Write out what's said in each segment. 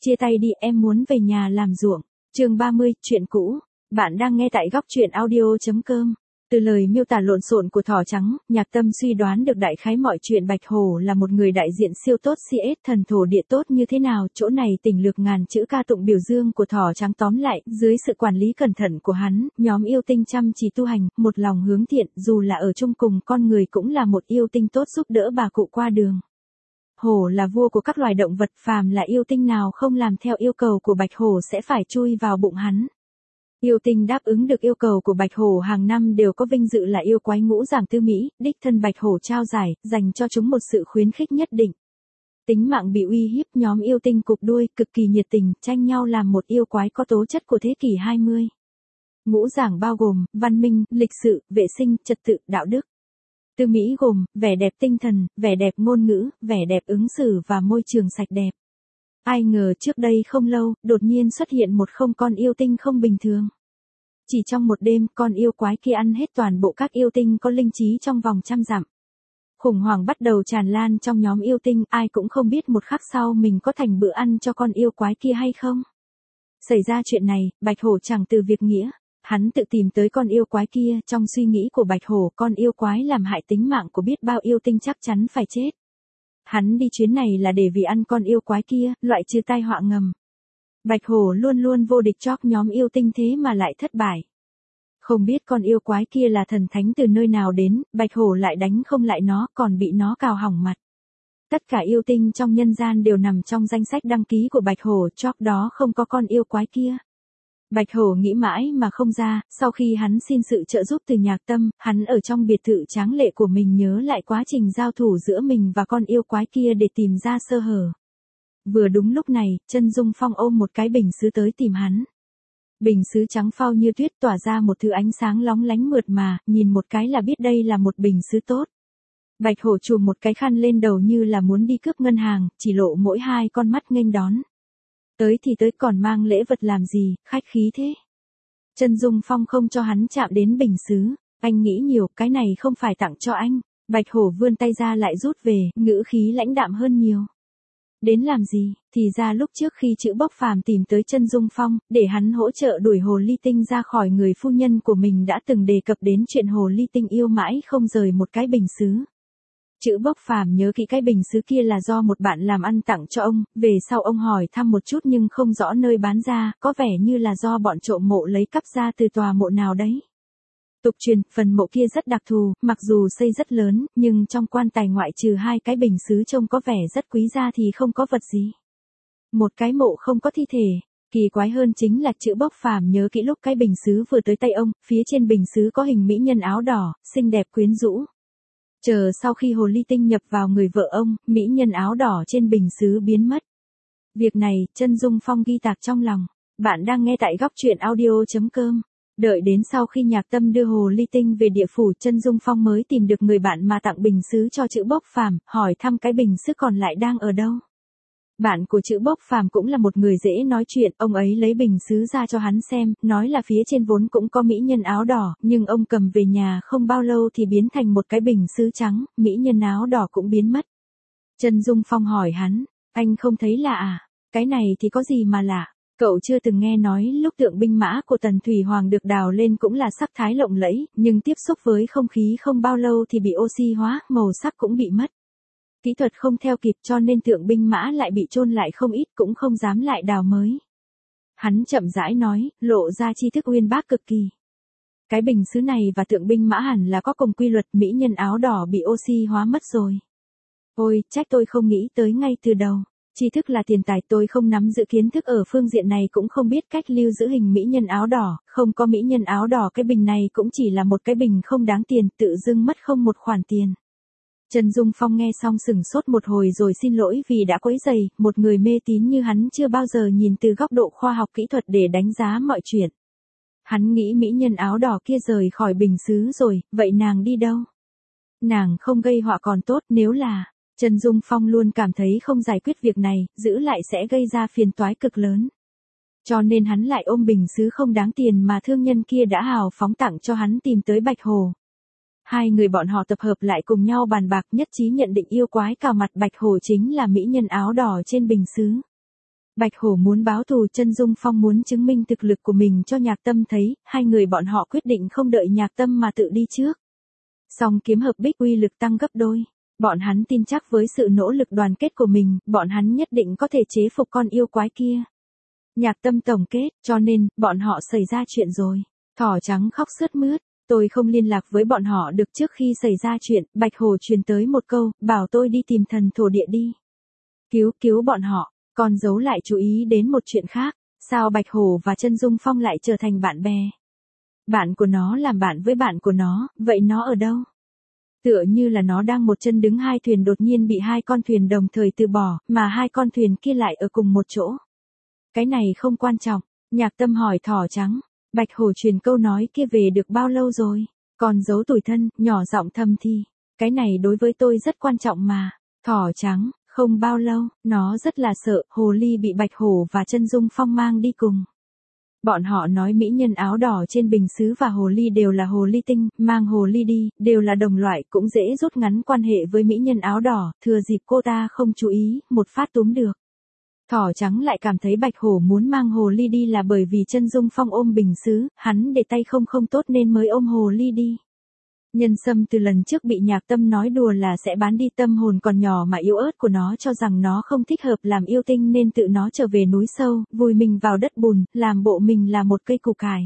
Chia tay đi, em muốn về nhà làm ruộng. Chương 30, chuyện cũ. Bạn đang nghe tại góc truyện audio.com. Từ lời miêu tả lộn xộn của Thỏ Trắng, Nhạc Tâm suy đoán được đại khái mọi chuyện Bạch Hổ là một người đại diện siêu tốt CS thần thổ địa tốt như thế nào. Chỗ này tỉnh lược ngàn chữ ca tụng biểu dương của Thỏ Trắng tóm lại, dưới sự quản lý cẩn thận của hắn, nhóm yêu tinh chăm chỉ tu hành, một lòng hướng thiện, dù là ở chung cùng con người cũng là một yêu tinh tốt giúp đỡ bà cụ qua đường. Hổ là vua của các loài động vật, phàm là yêu tinh nào không làm theo yêu cầu của Bạch Hổ sẽ phải chui vào bụng hắn. Yêu tinh đáp ứng được yêu cầu của Bạch Hổ hàng năm đều có vinh dự là yêu quái ngũ giảng tư Mỹ, đích thân Bạch Hổ trao giải, dành cho chúng một sự khuyến khích nhất định. Tính mạng bị uy hiếp, nhóm yêu tinh cụp đuôi, cực kỳ nhiệt tình, tranh nhau làm một yêu quái có tố chất của thế kỷ 20. Ngũ giảng bao gồm, văn minh, lịch sự, vệ sinh, trật tự, đạo đức. Tư Mỹ gồm, vẻ đẹp tinh thần, vẻ đẹp ngôn ngữ, vẻ đẹp ứng xử và môi trường sạch đẹp. Ai ngờ trước đây không lâu, đột nhiên xuất hiện một con yêu tinh không bình thường. Chỉ trong một đêm, con yêu quái kia ăn hết toàn bộ các yêu tinh có linh trí trong vòng 100 dặm. Khủng hoảng bắt đầu tràn lan trong nhóm yêu tinh, ai cũng không biết một khắc sau mình có thành bữa ăn cho con yêu quái kia hay không. Xảy ra chuyện này, Bạch Hổ chẳng từ việc nghĩa. Hắn tự tìm tới con yêu quái kia, trong suy nghĩ của Bạch Hổ, con yêu quái làm hại tính mạng của biết bao yêu tinh chắc chắn phải chết. Hắn đi chuyến này là để vì ăn con yêu quái kia, loại trừ tai họa ngầm. Bạch Hổ luôn luôn vô địch chóp nhóm yêu tinh thế mà lại thất bại. Không biết con yêu quái kia là thần thánh từ nơi nào đến, Bạch Hổ lại đánh không lại nó, còn bị nó cào hỏng mặt. Tất cả yêu tinh trong nhân gian đều nằm trong danh sách đăng ký của Bạch Hổ, chóp đó không có con yêu quái kia. Bạch Hổ nghĩ mãi mà không ra, sau khi hắn xin sự trợ giúp từ Nhạc Tâm, hắn ở trong biệt thự tráng lệ của mình nhớ lại quá trình giao thủ giữa mình và con yêu quái kia để tìm ra sơ hở. Vừa đúng lúc này, Chân Dung Phong ôm một cái bình sứ tới tìm hắn. Bình sứ trắng phau như tuyết tỏa ra một thứ ánh sáng lóng lánh mượt mà, nhìn một cái là biết đây là một bình sứ tốt. Bạch Hổ chùm một cái khăn lên đầu như là muốn đi cướp ngân hàng, chỉ lộ mỗi hai con mắt nghênh đón. Tới thì tới, còn mang lễ vật làm gì, khách khí thế. Chân Dung Phong không cho hắn chạm đến bình sứ, anh nghĩ nhiều, cái này không phải tặng cho anh. Bạch Hổ vươn tay ra lại rút về, ngữ khí lãnh đạm hơn nhiều. Đến làm gì, thì ra lúc trước khi Chữ Bốc Phàm tìm tới Chân Dung Phong, để hắn hỗ trợ đuổi hồ ly tinh ra khỏi người phu nhân của mình đã từng đề cập đến chuyện hồ ly tinh yêu mãi không rời một cái bình sứ. Chữ Bốc Phàm nhớ kỹ cái bình sứ kia là do một bạn làm ăn tặng cho ông, về sau ông hỏi thăm một chút nhưng không rõ nơi bán ra, có vẻ như là do bọn trộm mộ lấy cắp ra từ tòa mộ nào đấy. Tục truyền, phần mộ kia rất đặc thù, mặc dù xây rất lớn, nhưng trong quan tài ngoại trừ hai cái bình sứ trông có vẻ rất quý ra thì không có vật gì. Một cái mộ không có thi thể. Kỳ quái hơn chính là Chữ Bốc Phàm nhớ kỹ lúc cái bình sứ vừa tới tay ông, phía trên bình sứ có hình mỹ nhân áo đỏ, xinh đẹp quyến rũ. Chờ sau khi hồ ly tinh nhập vào người vợ ông, mỹ nhân áo đỏ trên bình sứ biến mất. Việc này, Chân Dung Phong ghi tạc trong lòng. Bạn đang nghe tại góc truyện audio.com. Đợi đến sau khi Nhạc Tâm đưa hồ ly tinh về địa phủ, Chân Dung Phong mới tìm được người bạn mà tặng bình sứ cho Chữ Bốc Phàm, hỏi thăm cái bình sứ còn lại đang ở đâu. Bạn của Chữ Bốc Phàm cũng là một người dễ nói chuyện, ông ấy lấy bình sứ ra cho hắn xem, nói là phía trên vốn cũng có mỹ nhân áo đỏ, nhưng ông cầm về nhà không bao lâu thì biến thành một cái bình sứ trắng, mỹ nhân áo đỏ cũng biến mất. Chân Dung Phong hỏi hắn, anh không thấy lạ à? Cái này thì có gì mà lạ? Cậu chưa từng nghe nói lúc tượng binh mã của Tần Thủy Hoàng được đào lên cũng là sắc thái lộng lẫy, nhưng tiếp xúc với không khí không bao lâu thì bị oxy hóa, màu sắc cũng bị mất. Kỹ thuật không theo kịp cho nên tượng binh mã lại bị chôn lại không ít, cũng không dám lại đào mới. Hắn chậm rãi nói, lộ ra tri thức uyên bác cực kỳ. Cái bình sứ này và tượng binh mã hẳn là có cùng quy luật, mỹ nhân áo đỏ bị oxy hóa mất rồi. Ôi, trách tôi không nghĩ tới ngay từ đầu. Tri thức là tiền tài, tôi không nắm giữ kiến thức ở phương diện này, cũng không biết cách lưu giữ hình mỹ nhân áo đỏ, không có mỹ nhân áo đỏ cái bình này cũng chỉ là một cái bình không đáng tiền, tự dưng mất không một khoản tiền. Chân Dung Phong nghe xong sửng sốt một hồi rồi xin lỗi vì đã quấy rầy, một người mê tín như hắn chưa bao giờ nhìn từ góc độ khoa học kỹ thuật để đánh giá mọi chuyện. Hắn nghĩ mỹ nhân áo đỏ kia rời khỏi bình sứ rồi, vậy nàng đi đâu? Nàng không gây họa còn tốt, nếu là... Chân Dung Phong luôn cảm thấy không giải quyết việc này, giữ lại sẽ gây ra phiền toái cực lớn. Cho nên hắn lại ôm bình sứ không đáng tiền mà thương nhân kia đã hào phóng tặng cho hắn tìm tới Bạch Hổ. Hai người bọn họ tập hợp lại cùng nhau bàn bạc, nhất trí nhận định yêu quái cào mặt Bạch Hổ chính là mỹ nhân áo đỏ trên bình sứ. Bạch Hổ muốn báo thù, Chân Dung Phong muốn chứng minh thực lực của mình cho Nhạc Tâm thấy, hai người bọn họ quyết định không đợi Nhạc Tâm mà tự đi trước. Song kiếm hợp bích uy lực tăng gấp đôi. Bọn hắn tin chắc với sự nỗ lực đoàn kết của mình, bọn hắn nhất định có thể chế phục con yêu quái kia. Nhạc Tâm tổng kết, cho nên, bọn họ xảy ra chuyện rồi. Thỏ trắng khóc sướt mướt, tôi không liên lạc với bọn họ được trước khi xảy ra chuyện, Bạch Hổ truyền tới một câu, bảo tôi đi tìm thần thổ địa đi. Cứu bọn họ, còn giấu lại chú ý đến một chuyện khác, sao Bạch Hổ và Chân Dung Phong lại trở thành bạn bè? Bạn của nó làm bạn với bạn của nó, vậy nó ở đâu? Tựa như là nó đang một chân đứng hai thuyền đột nhiên bị hai con thuyền đồng thời từ bỏ, mà hai con thuyền kia lại ở cùng một chỗ. Cái này không quan trọng, Nhạc Tâm hỏi thỏ trắng. Bạch Hổ truyền câu nói kia về được bao lâu rồi? Còn giấu tủi thân, nhỏ giọng thầm thì. Cái này đối với tôi rất quan trọng mà. Thỏ trắng, không bao lâu, nó rất là sợ, hồ ly bị Bạch Hổ và Chân Dung Phong mang đi cùng. Bọn họ nói mỹ nhân áo đỏ trên bình sứ và hồ ly đều là hồ ly tinh, mang hồ ly đi, đều là đồng loại, cũng dễ rút ngắn quan hệ với mỹ nhân áo đỏ, thừa dịp cô ta không chú ý, một phát túm được. Thỏ trắng lại cảm thấy Bạch Hổ muốn mang hồ ly đi là bởi vì Chân Dung Phong ôm bình sứ, hắn để tay không tốt nên mới ôm hồ ly đi. Nhân Sâm từ lần trước bị Nhạc Tâm nói đùa là sẽ bán đi tâm hồn còn nhỏ mà yếu ớt của nó, cho rằng nó không thích hợp làm yêu tinh nên tự nó trở về núi sâu, vùi mình vào đất bùn, làm bộ mình là một cây củ cải.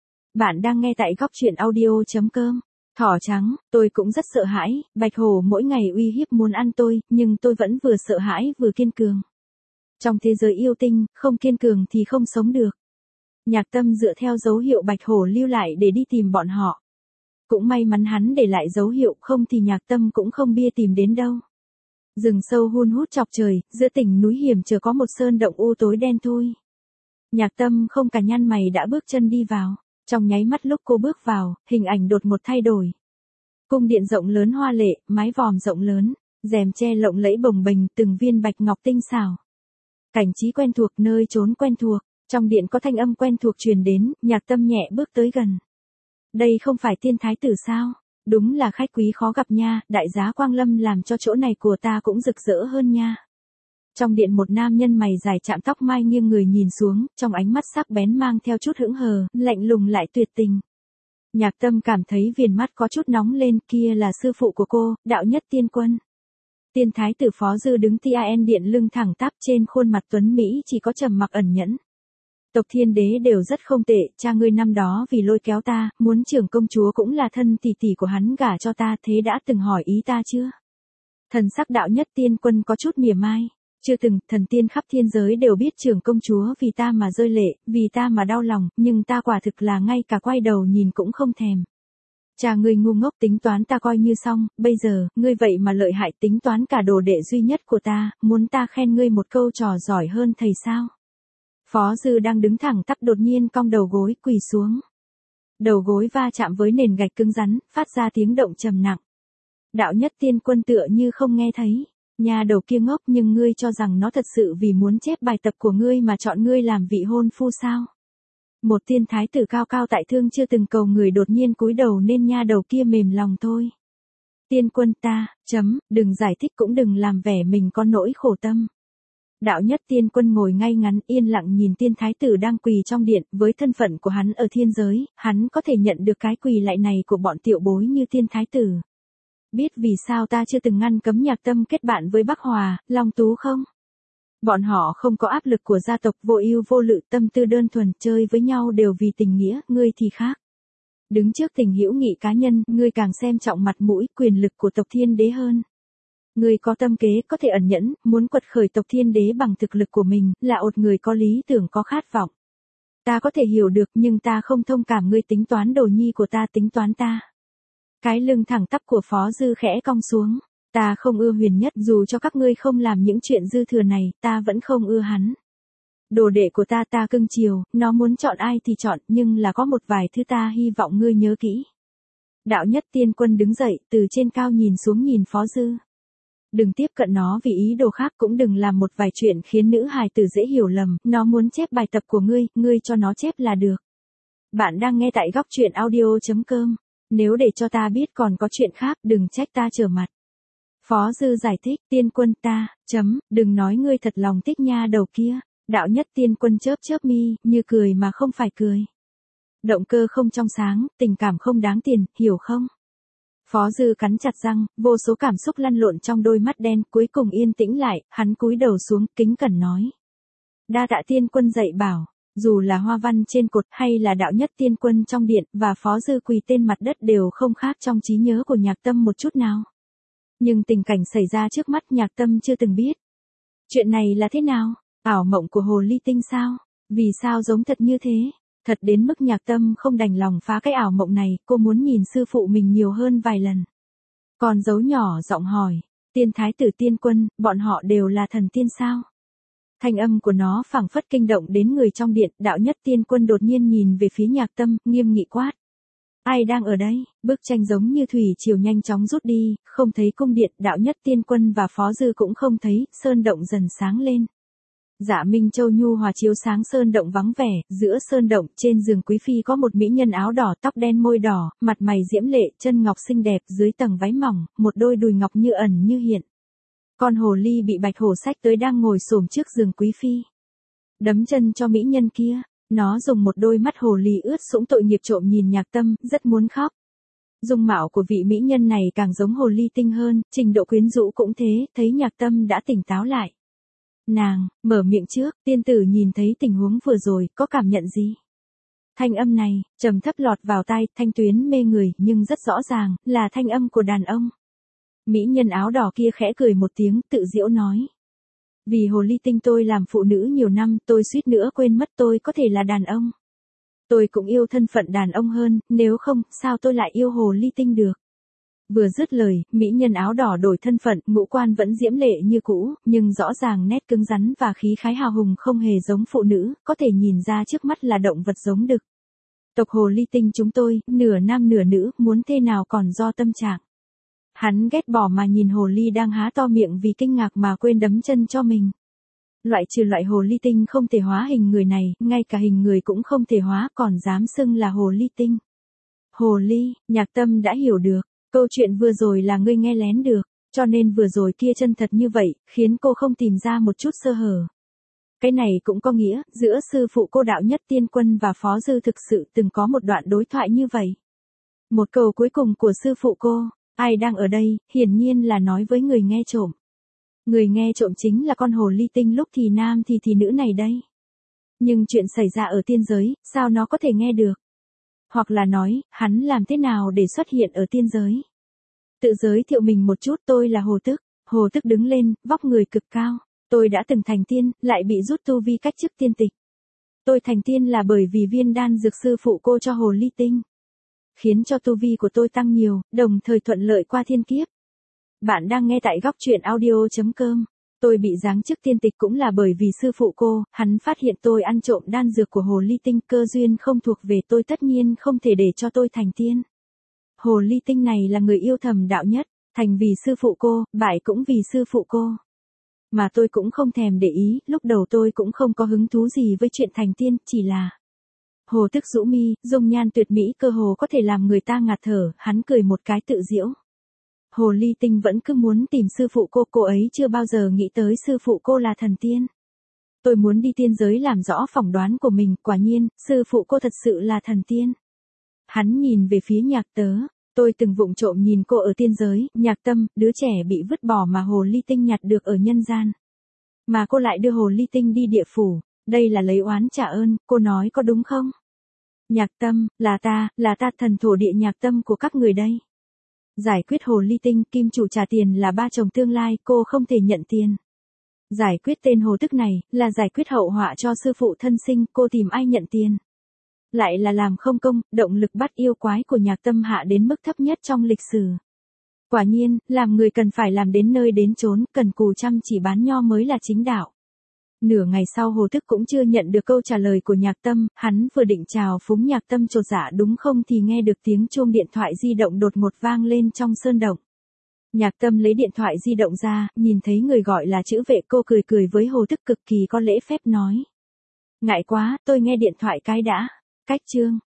Bạn đang nghe tại góc truyện audio.com. Thỏ trắng, tôi cũng rất sợ hãi, Bạch Hổ mỗi ngày uy hiếp muốn ăn tôi, nhưng tôi vẫn vừa sợ hãi vừa kiên cường. Trong thế giới yêu tinh, không kiên cường thì không sống được. Nhạc Tâm dựa theo dấu hiệu Bạch Hổ lưu lại để đi tìm bọn họ. Cũng may mắn hắn để lại dấu hiệu, không thì Nhạc Tâm cũng không bia tìm đến đâu. Rừng sâu hun hút chọc trời, giữa tỉnh núi hiểm trở có một sơn động u tối đen thui. Nhạc Tâm không cả nhăn mày đã bước chân đi vào. Trong nháy mắt lúc cô bước vào, hình ảnh đột một thay đổi. Cung điện rộng lớn hoa lệ, mái vòm rộng lớn, rèm tre lộng lẫy bồng bềnh, từng viên bạch ngọc tinh xảo. Cảnh trí quen thuộc, nơi trốn quen thuộc, trong điện có thanh âm quen thuộc truyền đến, Nhạc Tâm nhẹ bước tới gần. Đây không phải tiên thái tử sao? Đúng là khách quý khó gặp nha, đại giá Quang Lâm làm cho chỗ này của ta cũng rực rỡ hơn nha. Trong điện một nam nhân mày dài chạm tóc mai nghiêng người nhìn xuống, trong ánh mắt sắc bén mang theo chút hững hờ, lạnh lùng lại tuyệt tình. Nhạc Tâm cảm thấy viền mắt có chút nóng lên, kia là sư phụ của cô, Đạo Nhất Tiên Quân. Tiên thái tử Phó Dư đứng TAN điện lưng thẳng tắp, trên khuôn mặt tuấn Mỹ chỉ có trầm mặc ẩn nhẫn. Tộc Thiên Đế đều rất không tệ, cha ngươi năm đó vì lôi kéo ta, muốn trưởng công chúa cũng là thân tỷ tỷ của hắn gả cho ta, thế đã từng hỏi ý ta chưa? Thần sắc Đạo Nhất Tiên Quân có chút mỉa mai. Chưa từng, thần tiên khắp thiên giới đều biết trưởng công chúa vì ta mà rơi lệ, vì ta mà đau lòng, nhưng ta quả thực là ngay cả quay đầu nhìn cũng không thèm. Cha ngươi ngu ngốc tính toán ta coi như xong, bây giờ, ngươi vậy mà lợi hại tính toán cả đồ đệ duy nhất của ta, muốn ta khen ngươi một câu trò giỏi hơn thầy sao? Phó Dư đang đứng thẳng tắp đột nhiên cong đầu gối quỳ xuống. Đầu gối va chạm với nền gạch cứng rắn, phát ra tiếng động trầm nặng. Đạo Nhất Tiên Quân tựa như không nghe thấy. Nhà đầu kia ngốc, nhưng ngươi cho rằng nó thật sự vì muốn chép bài tập của ngươi mà chọn ngươi làm vị hôn phu sao? Một tiên thái tử cao cao tại thương chưa từng cầu người đột nhiên cúi đầu nên nha đầu kia mềm lòng thôi. Tiên Quân ta, đừng giải thích cũng đừng làm vẻ mình có nỗi khổ tâm. Đạo Nhất Tiên Quân ngồi ngay ngắn yên lặng nhìn tiên thái tử đang quỳ trong điện, với thân phận của hắn ở thiên giới, hắn có thể nhận được cái quỳ lạy này của bọn tiểu bối như tiên thái tử. Biết vì sao ta chưa từng ngăn cấm Nhạc Tâm kết bạn với Bắc Hòa, Long Tú không? Bọn họ không có áp lực của gia tộc, vô ưu vô lự, tâm tư đơn thuần, chơi với nhau đều vì tình nghĩa, ngươi thì khác. Đứng trước tình hữu nghị cá nhân, ngươi càng xem trọng mặt mũi, quyền lực của tộc Thiên Đế hơn. Ngươi có tâm kế, có thể ẩn nhẫn, muốn quật khởi tộc Thiên Đế bằng thực lực của mình, là một người có lý tưởng có khát vọng. Ta có thể hiểu được, nhưng ta không thông cảm ngươi tính toán đồ nhi của ta tính toán ta. Cái lưng thẳng tắp của Phó Dư khẽ cong xuống. Ta không ưa Huyền Nhất, dù cho các ngươi không làm những chuyện dư thừa này, ta vẫn không ưa hắn. Đồ đệ của ta ta cưng chiều, nó muốn chọn ai thì chọn, nhưng là có một vài thứ ta hy vọng ngươi nhớ kỹ. Đạo Nhất Tiên Quân đứng dậy, từ trên cao nhìn xuống nhìn Phó Dư. Đừng tiếp cận nó vì ý đồ khác, cũng đừng làm một vài chuyện khiến nữ hài tử dễ hiểu lầm, nó muốn chép bài tập của ngươi cho nó chép là được. Bạn đang nghe tại góc truyện audio.com. Nếu để cho ta biết còn có chuyện khác, đừng trách ta trở mặt. Phó Dư giải thích, Tiên Quân ta, đừng nói ngươi thật lòng thích nha đầu kia. Đạo Nhất Tiên Quân chớp chớp mi, như cười mà không phải cười. Động cơ không trong sáng, tình cảm không đáng tiền, hiểu không? Phó Dư cắn chặt răng, vô số cảm xúc lăn lộn trong đôi mắt đen, cuối cùng yên tĩnh lại, hắn cúi đầu xuống, kính cẩn nói. Đa tạ Tiên Quân dạy bảo, dù là hoa văn trên cột hay là Đạo Nhất Tiên Quân trong điện, và Phó Dư quỳ tên mặt đất đều không khác trong trí nhớ của Nhạc Tâm một chút nào. Nhưng tình cảnh xảy ra trước mắt Nhạc Tâm chưa từng biết. Chuyện này là thế nào? Ảo mộng của hồ ly tinh sao? Vì sao giống thật như thế? Thật đến mức Nhạc Tâm không đành lòng phá cái ảo mộng này, cô muốn nhìn sư phụ mình nhiều hơn vài lần. Còn giấu nhỏ giọng hỏi, Tiên Thái tử Tiên Quân, bọn họ đều là thần tiên sao? Thanh âm của nó phảng phất kinh động đến người trong điện, Đạo Nhất Tiên Quân đột nhiên nhìn về phía Nhạc Tâm, nghiêm nghị quát. Ai đang ở đây? Bức tranh giống như thủy triều nhanh chóng rút đi, không thấy cung điện, Đạo Nhất Tiên Quân và Phó Dư cũng không thấy, sơn động dần sáng lên. Dạ Minh Châu nhu hòa chiếu sáng sơn động vắng vẻ, giữa sơn động, trên giường quý phi có một mỹ nhân áo đỏ, tóc đen môi đỏ, mặt mày diễm lệ, chân ngọc xinh đẹp, dưới tầng váy mỏng, một đôi đùi ngọc như ẩn như hiện. Con hồ ly bị bạch hổ xách tới đang ngồi xổm trước giường quý phi. Đấm chân cho mỹ nhân kia, nó dùng một đôi mắt hồ ly ướt sũng tội nghiệp trộm nhìn Nhạc Tâm, rất muốn khóc. Dung mạo của vị mỹ nhân này càng giống hồ ly tinh hơn, trình độ quyến rũ cũng thế, thấy Nhạc Tâm đã tỉnh táo lại. Nàng, mở miệng trước, tiên tử nhìn thấy tình huống vừa rồi, có cảm nhận gì? Thanh âm này, trầm thấp lọt vào tai, thanh tuyến mê người, nhưng rất rõ ràng, là thanh âm của đàn ông. Mỹ nhân áo đỏ kia khẽ cười một tiếng, tự giễu nói. Vì hồ ly tinh tôi làm phụ nữ nhiều năm, tôi suýt nữa quên mất tôi có thể là đàn ông. Tôi cũng yêu thân phận đàn ông hơn, nếu không, sao tôi lại yêu hồ ly tinh được? Vừa dứt lời, mỹ nhân áo đỏ đổi thân phận, ngũ quan vẫn diễm lệ như cũ, nhưng rõ ràng nét cứng rắn và khí khái hào hùng không hề giống phụ nữ, có thể nhìn ra trước mắt là động vật giống đực. Tộc hồ ly tinh chúng tôi, nửa nam nửa nữ, muốn thế nào còn do tâm trạng. Hắn ghét bỏ mà nhìn hồ ly đang há to miệng vì kinh ngạc mà quên đấm chân cho mình. Loại trừ loại hồ ly tinh không thể hóa hình người này, ngay cả hình người cũng không thể hóa, còn dám xưng là hồ ly tinh. Hồ ly, Nhạc Tâm đã hiểu được. Câu chuyện vừa rồi là ngươi nghe lén được, cho nên vừa rồi kia chân thật như vậy, khiến cô không tìm ra một chút sơ hở. Cái này cũng có nghĩa, giữa sư phụ cô Đạo Nhất Tiên Quân và Phó Dư thực sự từng có một đoạn đối thoại như vậy. Một câu cuối cùng của sư phụ cô, ai đang ở đây, hiển nhiên là nói với người nghe trộm. Người nghe trộm chính là con hồ ly tinh lúc thì nam thì nữ này đây. Nhưng chuyện xảy ra ở tiên giới, sao nó có thể nghe được? Hoặc là nói, hắn làm thế nào để xuất hiện ở tiên giới? Tự giới thiệu mình một chút, tôi là Hồ Tức. Hồ Tức đứng lên, vóc người cực cao. Tôi đã từng thành tiên, lại bị rút tu vi cách chức tiên tịch. Tôi thành tiên là bởi vì viên đan dược sư phụ cô cho hồ ly tinh. Khiến cho tu vi của tôi tăng nhiều, đồng thời thuận lợi qua thiên kiếp. Bạn đang nghe tại góc truyện audio.com. Tôi bị giáng chức tiên tịch cũng là bởi vì sư phụ cô, hắn phát hiện tôi ăn trộm đan dược của hồ ly tinh, cơ duyên không thuộc về tôi, tất nhiên không thể để cho tôi thành tiên. Hồ ly tinh này là người yêu thầm Đạo Nhất, thành vì sư phụ cô, bại cũng vì sư phụ cô. Mà tôi cũng không thèm để ý, lúc đầu tôi cũng không có hứng thú gì với chuyện thành tiên, chỉ là... Hồ Tức rũ mi, dung nhan tuyệt mỹ cơ hồ có thể làm người ta ngạt thở, hắn cười một cái tự giễu. Hồ ly tinh vẫn cứ muốn tìm sư phụ cô ấy chưa bao giờ nghĩ tới sư phụ cô là thần tiên. Tôi muốn đi tiên giới làm rõ phỏng đoán của mình, quả nhiên, sư phụ cô thật sự là thần tiên. Hắn nhìn về phía Nhạc Tớ, tôi từng vụng trộm nhìn cô ở tiên giới, Nhạc Tâm, đứa trẻ bị vứt bỏ mà hồ ly tinh nhặt được ở nhân gian. Mà cô lại đưa hồ ly tinh đi địa phủ, đây là lấy oán trả ơn, cô nói có đúng không? Nhạc Tâm, là ta thần thổ địa Nhạc Tâm của các người đây. Giải quyết hồ ly tinh, kim chủ trả tiền là ba chồng tương lai, cô không thể nhận tiền. Giải quyết tên Hồ Tức này, là giải quyết hậu họa cho sư phụ thân sinh, cô tìm ai nhận tiền. Lại là làm không công, động lực bắt yêu quái của Nhạc Tâm hạ đến mức thấp nhất trong lịch sử. Quả nhiên, làm người cần phải làm đến nơi đến chốn, cần cù chăm chỉ bán nho mới là chính đạo. Nửa ngày sau Hồ Tức cũng chưa nhận được câu trả lời của Nhạc Tâm, hắn vừa định chào phúng Nhạc Tâm chột dạ đúng không thì nghe được tiếng chuông điện thoại di động đột ngột vang lên trong sơn động. Nhạc Tâm lấy điện thoại di động ra, nhìn thấy người gọi là Chữ Vệ, cô cười cười với Hồ Tức cực kỳ có lễ phép nói. Ngại quá, tôi nghe điện thoại cái đã. Cách chương.